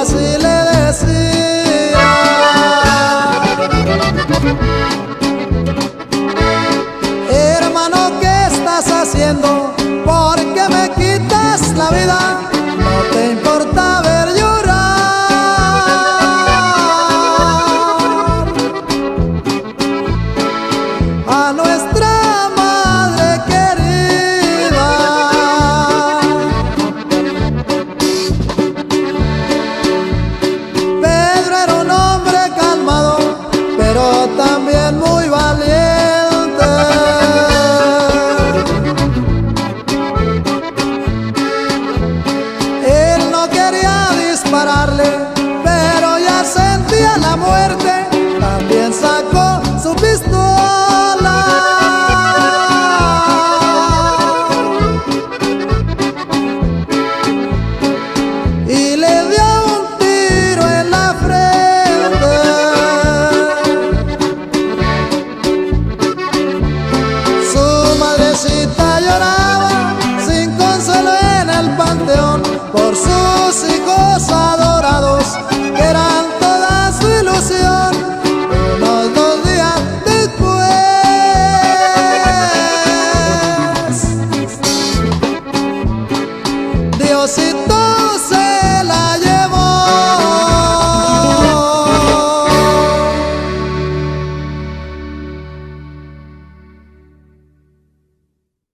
así le decía: hermano, ¿qué estás haciendo? ¿Por qué me quitas la vida? No te importa ver llorar a nuestra madre querida. Pedro era un hombre calmado, pero también muy valiente. Él no quería dispararle, pero ya sentía la muerte. También sacó su pistola y le dio un tiro en la frente. Su madrecita lloraba sin consuelo en el panteón por sus hijos adorados, que eran toda su ilusión. Unos 2 días después, Dios